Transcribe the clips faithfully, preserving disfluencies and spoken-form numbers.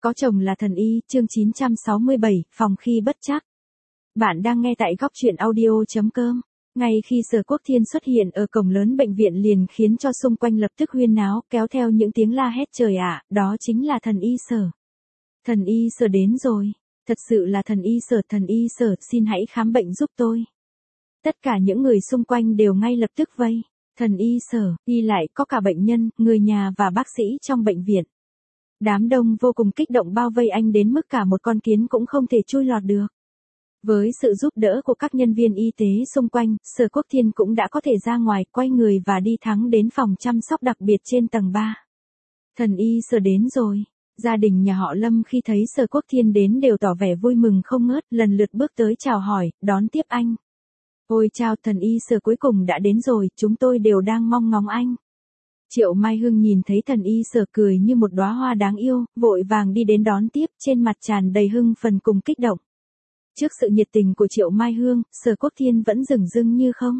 Có chồng là thần y, chương chín trăm sáu mươi bảy, phòng khi bất trắc. Bạn đang nghe tại góc truyện audio chấm com. Ngay khi Sở Quốc Thiên xuất hiện ở cổng lớn bệnh viện liền khiến cho xung quanh lập tức huyên náo, kéo theo những tiếng la hét trời ạ, đó chính là thần y Sở. Thần y Sở đến rồi, thật sự là thần y Sở, thần y Sở, xin hãy khám bệnh giúp tôi. Tất cả những người xung quanh đều ngay lập tức vây, thần y Sở, y lại có cả bệnh nhân, người nhà và bác sĩ trong bệnh viện. Đám đông vô cùng kích động bao vây anh đến mức cả một con kiến cũng không thể chui lọt được. Với sự giúp đỡ của các nhân viên y tế xung quanh, Sở Quốc Thiên cũng đã có thể ra ngoài, quay người và đi thẳng đến phòng chăm sóc đặc biệt trên tầng ba. Thần y Sở đến rồi. Gia đình nhà họ Lâm khi thấy Sở Quốc Thiên đến đều tỏ vẻ vui mừng không ngớt, lần lượt bước tới chào hỏi, đón tiếp anh. Ôi chào, thần y Sở cuối cùng đã đến rồi, chúng tôi đều đang mong ngóng anh. Triệu Mai Hương nhìn thấy thần y Sở cười như một đóa hoa đáng yêu, vội vàng đi đến đón tiếp, trên mặt tràn đầy hưng phấn cùng kích động. Trước sự nhiệt tình của Triệu Mai Hương, Sở Quốc Thiên vẫn dửng dưng như không.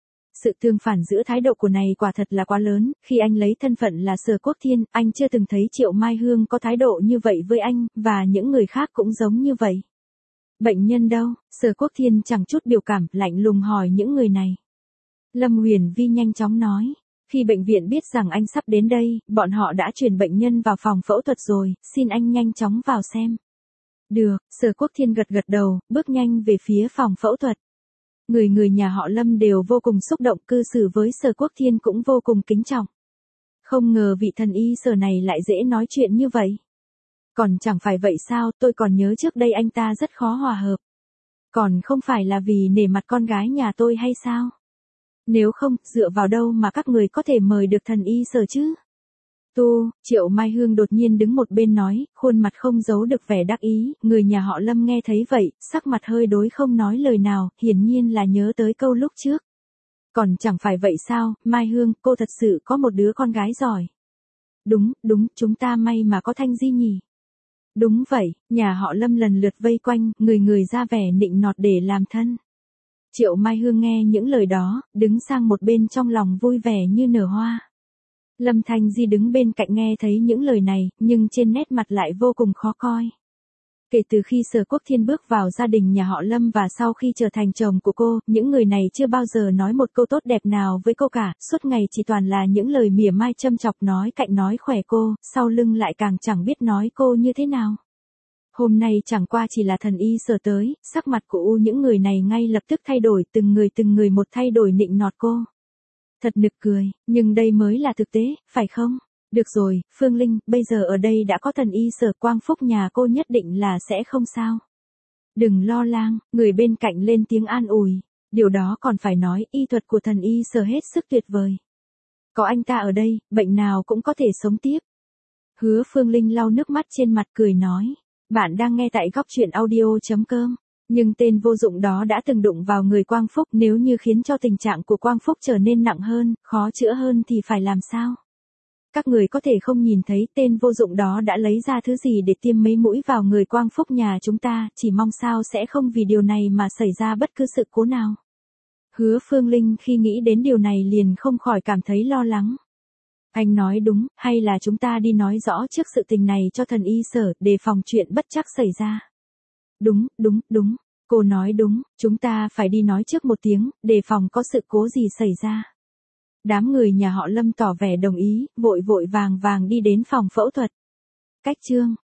Sự tương phản giữa thái độ của này quả thật là quá lớn, khi anh lấy thân phận là Sở Quốc Thiên, anh chưa từng thấy Triệu Mai Hương có thái độ như vậy với anh, và những người khác cũng giống như vậy. Bệnh nhân đâu? Sở Quốc Thiên chẳng chút biểu cảm, lạnh lùng hỏi những người này. Lâm Huyền Vi nhanh chóng nói. Khi bệnh viện biết rằng anh sắp đến đây, bọn họ đã chuyển bệnh nhân vào phòng phẫu thuật rồi, xin anh nhanh chóng vào xem. Được, Sở Quốc Thiên gật gật đầu, bước nhanh về phía phòng phẫu thuật. Người người nhà họ Lâm đều vô cùng xúc động, cư xử với Sở Quốc Thiên cũng vô cùng kính trọng. Không ngờ vị thần y Sở này lại dễ nói chuyện như vậy. Còn chẳng phải vậy sao, tôi còn nhớ trước đây anh ta rất khó hòa hợp. Còn không phải là vì nể mặt con gái nhà tôi hay sao? Nếu không, dựa vào đâu mà các người có thể mời được thần y Sở chứ? Tu, Triệu Mai Hương đột nhiên đứng một bên nói, khuôn mặt không giấu được vẻ đắc ý, người nhà họ Lâm nghe thấy vậy, sắc mặt hơi đối không nói lời nào, hiển nhiên là nhớ tới câu lúc trước. Còn chẳng phải vậy sao, Mai Hương, cô thật sự có một đứa con gái giỏi. Đúng, đúng, chúng ta may mà có Thanh Di nhỉ. Đúng vậy, nhà họ Lâm lần lượt vây quanh, người người ra vẻ nịnh nọt để làm thân. Triệu Mai Hương nghe những lời đó, đứng sang một bên trong lòng vui vẻ như nở hoa. Lâm Thanh Di đứng bên cạnh nghe thấy những lời này, nhưng trên nét mặt lại vô cùng khó coi. Kể từ khi Sở Quốc Thiên bước vào gia đình nhà họ Lâm và sau khi trở thành chồng của cô, những người này chưa bao giờ nói một câu tốt đẹp nào với cô cả, suốt ngày chỉ toàn là những lời mỉa mai châm chọc nói cạnh nói khỏe cô, sau lưng lại càng chẳng biết nói cô như thế nào. Hôm nay chẳng qua chỉ là thần y Sở tới, sắc mặt của u những người này ngay lập tức thay đổi, từng người từng người một thay đổi nịnh nọt cô. Thật nực cười, nhưng đây mới là thực tế, phải không? Được rồi, Phương Linh, bây giờ ở đây đã có thần y Sở, Quang Phúc nhà cô nhất định là sẽ không sao. Đừng lo lắng, người bên cạnh lên tiếng an ủi, điều đó còn phải nói, y thuật của thần y Sở hết sức tuyệt vời. Có anh ta ở đây, bệnh nào cũng có thể sống tiếp. Hứa Phương Linh lau nước mắt trên mặt cười nói. Bạn đang nghe tại góc truyện audio chấm com. Nhưng tên vô dụng đó đã từng đụng vào người Quang Phúc, nếu như khiến cho tình trạng của Quang Phúc trở nên nặng hơn, khó chữa hơn thì phải làm sao? Các người có thể không nhìn thấy tên vô dụng đó đã lấy ra thứ gì để tiêm mấy mũi vào người Quang Phúc nhà chúng ta, chỉ mong sao sẽ không vì điều này mà xảy ra bất cứ sự cố nào. Hứa Phương Linh khi nghĩ đến điều này liền không khỏi cảm thấy lo lắng. Anh nói đúng, hay là chúng ta đi nói rõ trước sự tình này cho thần y Sở, đề phòng chuyện bất trắc xảy ra. Đúng, đúng, đúng, cô nói đúng, chúng ta phải đi nói trước một tiếng, đề phòng có sự cố gì xảy ra. Đám người nhà họ Lâm tỏ vẻ đồng ý, vội vội vàng vàng đi đến phòng phẫu thuật. Cách chương